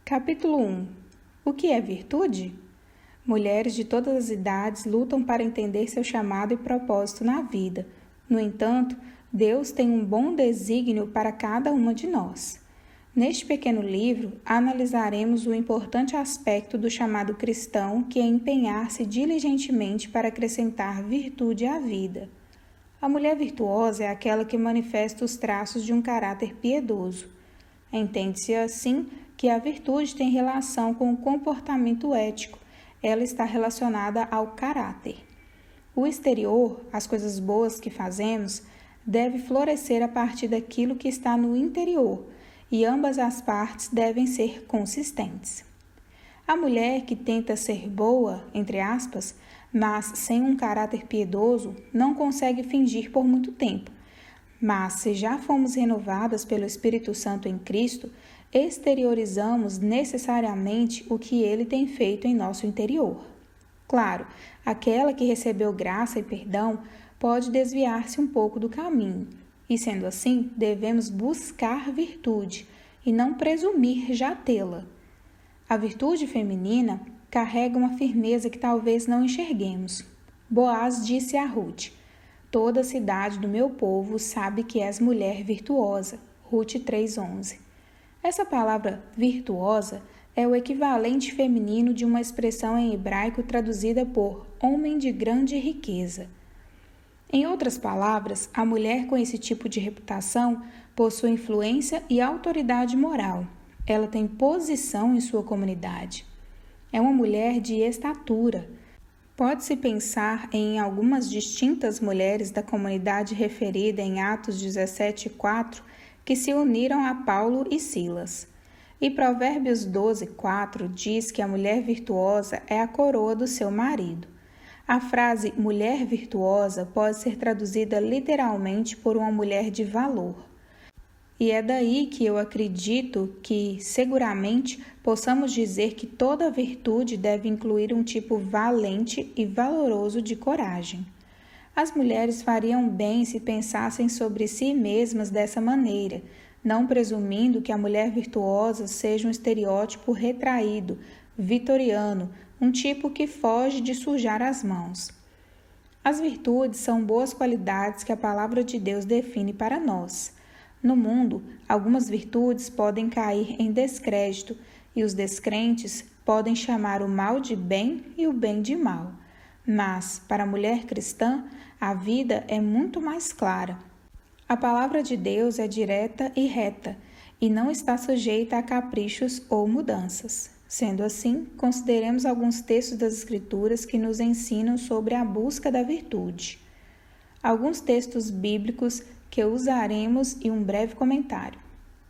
Capítulo 1. O que é virtude? Mulheres de todas as idades lutam para entender seu chamado e propósito na vida. No entanto, Deus tem um bom desígnio para cada uma de nós. Neste pequeno livro, analisaremos o importante aspecto do chamado cristão, que é empenhar-se diligentemente para acrescentar virtude à vida. A mulher virtuosa é aquela que manifesta os traços de um caráter piedoso. Entende-se assim que a virtude tem relação com o comportamento ético. Ela está relacionada ao caráter. O exterior, as coisas boas que fazemos, deve florescer a partir daquilo que está no interior, e ambas as partes devem ser consistentes. A mulher que tenta ser boa, entre aspas, mas sem um caráter piedoso, não consegue fingir por muito tempo. Mas, se já fomos renovadas pelo Espírito Santo em Cristo, exteriorizamos necessariamente o que Ele tem feito em nosso interior. Claro, aquela que recebeu graça e perdão pode desviar-se um pouco do caminho, e sendo assim, devemos buscar virtude e não presumir já tê-la. A virtude feminina carrega uma firmeza que talvez não enxerguemos. Boaz disse a Ruth: "Toda a cidade do meu povo sabe que és mulher virtuosa." Ruth 3:11. Essa palavra virtuosa é o equivalente feminino de uma expressão em hebraico traduzida por homem de grande riqueza. Em outras palavras, a mulher com esse tipo de reputação possui influência e autoridade moral. Ela tem posição em sua comunidade. É uma mulher de estatura. Pode-se pensar em algumas distintas mulheres da comunidade referida em Atos 17:4 que se uniram a Paulo e Silas. E Provérbios 12:4 diz que a mulher virtuosa é a coroa do seu marido. A frase mulher virtuosa pode ser traduzida literalmente por uma mulher de valor. E é daí que eu acredito que, seguramente, possamos dizer que toda virtude deve incluir um tipo valente e valoroso de coragem. As mulheres fariam bem se pensassem sobre si mesmas dessa maneira, não presumindo que a mulher virtuosa seja um estereótipo retraído, vitoriano, um tipo que foge de sujar as mãos. As virtudes são boas qualidades que a palavra de Deus define para nós. No mundo, algumas virtudes podem cair em descrédito e os descrentes podem chamar o mal de bem e o bem de mal. Mas, para a mulher cristã, a vida é muito mais clara. A palavra de Deus é direta e reta e não está sujeita a caprichos ou mudanças. Sendo assim, consideremos alguns textos das Escrituras que nos ensinam sobre a busca da virtude. Alguns textos bíblicos que usaremos e um breve comentário.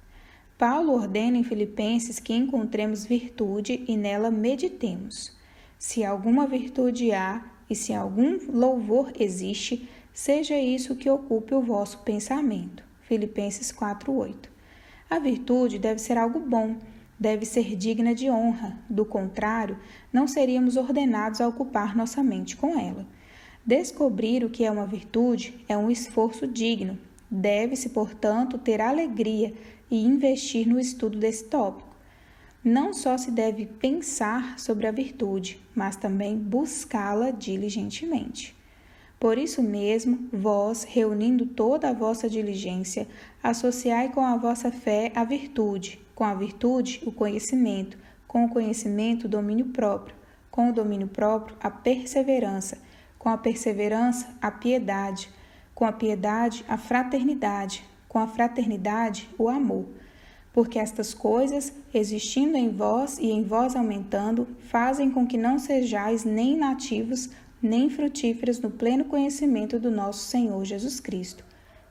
Paulo ordena em Filipenses que encontremos virtude e nela meditemos. Se alguma virtude há e se algum louvor existe, seja isso que ocupe o vosso pensamento. Filipenses 4:8. A virtude deve ser algo bom, deve ser digna de honra, do contrário, não seríamos ordenados a ocupar nossa mente com ela. Descobrir o que é uma virtude é um esforço digno. Deve-se, portanto, ter alegria e investir no estudo desse tópico. Não só se deve pensar sobre a virtude, mas também buscá-la diligentemente. Por isso mesmo, vós, reunindo toda a vossa diligência, associai com a vossa fé a virtude, com a virtude o conhecimento, com o conhecimento o domínio próprio, com o domínio próprio a perseverança, com a perseverança a piedade, com a piedade a fraternidade, com a fraternidade o amor. Porque estas coisas, existindo em vós e em vós aumentando, fazem com que não sejais nem nativos, nem frutíferos no pleno conhecimento do nosso Senhor Jesus Cristo.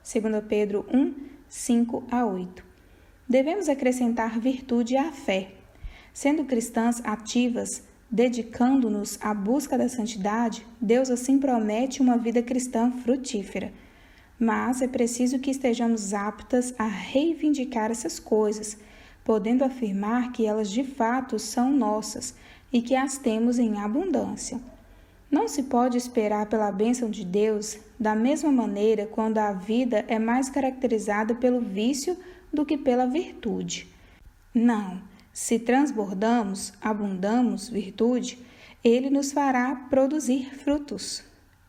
2 Pedro 1:5-8. Devemos acrescentar virtude à fé. Sendo cristãs ativas, dedicando-nos à busca da santidade, Deus assim promete uma vida cristã frutífera. Mas é preciso que estejamos aptas a reivindicar essas coisas, podendo afirmar que elas de fato são nossas e que as temos em abundância. Não se pode esperar pela bênção de Deus da mesma maneira quando a vida é mais caracterizada pelo vício do que pela virtude. Não, Se transbordamos, abundamos virtude, ele nos fará produzir frutos.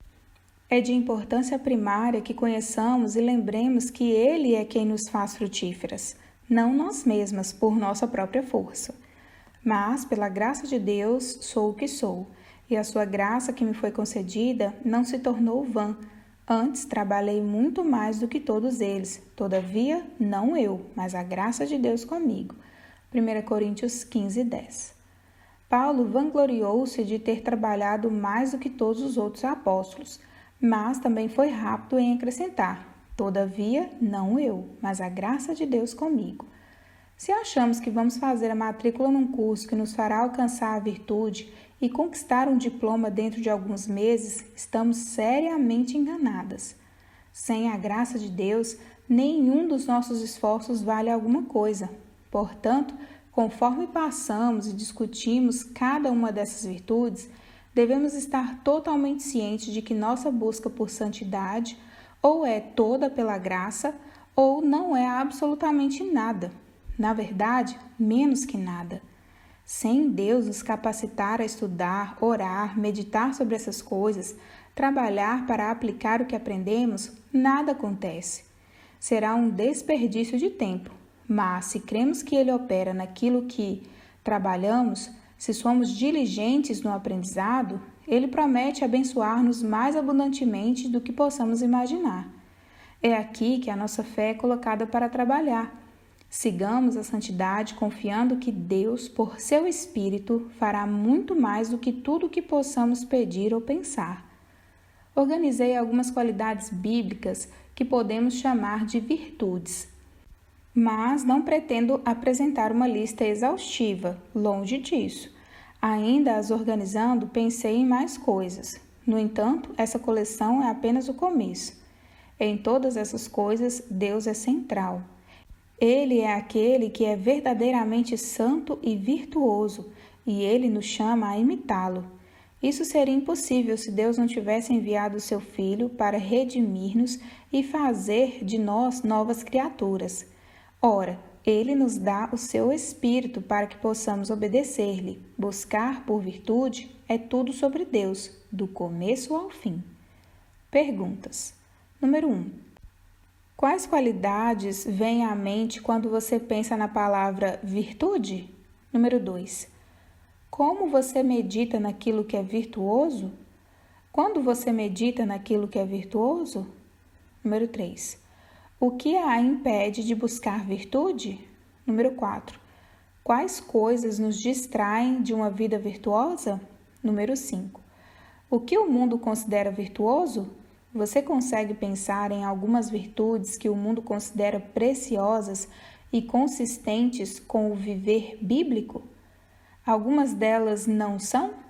É de importância primária que conheçamos e lembremos que ele é quem nos faz frutíferas, não nós mesmas, por nossa própria força. Mas, pela graça de Deus, sou o que sou, e a sua graça que me foi concedida não se tornou vã. Antes, trabalhei muito mais do que todos eles. Todavia, não eu, mas a graça de Deus comigo. 1 Coríntios 15, 10. Paulo vangloriou-se de ter trabalhado mais do que todos os outros apóstolos, mas também foi rápido em acrescentar: todavia, não eu, mas a graça de Deus comigo. Se achamos que vamos fazer a matrícula num curso que nos fará alcançar a virtude e conquistar um diploma dentro de alguns meses, estamos seriamente enganadas. Sem a graça de Deus, nenhum dos nossos esforços vale alguma coisa. Portanto, conforme passamos e discutimos cada uma dessas virtudes, devemos estar totalmente cientes de que nossa busca por santidade ou é toda pela graça ou não é absolutamente nada. Na verdade, menos que nada. Sem Deus nos capacitar a estudar, orar, meditar sobre essas coisas, trabalhar para aplicar o que aprendemos, nada acontece. Será um desperdício de tempo, mas se cremos que Ele opera naquilo que trabalhamos, se somos diligentes no aprendizado, Ele promete abençoar-nos mais abundantemente do que possamos imaginar. É aqui que a nossa fé é colocada para trabalhar. Sigamos a santidade confiando que Deus, por seu Espírito, fará muito mais do que tudo o que possamos pedir ou pensar. Organizei algumas qualidades bíblicas que podemos chamar de virtudes, mas não pretendo apresentar uma lista exaustiva, longe disso. Ainda as organizando, pensei em mais coisas. No entanto, essa coleção é apenas o começo. Em todas essas coisas, Deus é central. Ele é aquele que é verdadeiramente santo e virtuoso, e ele nos chama a imitá-lo. Isso seria impossível se Deus não tivesse enviado o seu Filho para redimir-nos e fazer de nós novas criaturas. Ora, ele nos dá o seu Espírito para que possamos obedecer-lhe. Buscar por virtude é tudo sobre Deus, do começo ao fim. Perguntas. Número 1. Quais qualidades vêm à mente quando você pensa na palavra virtude? Número 2. Como você medita naquilo que é virtuoso? Quando você medita naquilo que é virtuoso? Número 3. O que a impede de buscar virtude? Número 4. Quais coisas nos distraem de uma vida virtuosa? Número 5. O que o mundo considera virtuoso? Você consegue pensar em algumas virtudes que o mundo considera preciosas e consistentes com o viver bíblico? Algumas delas não são?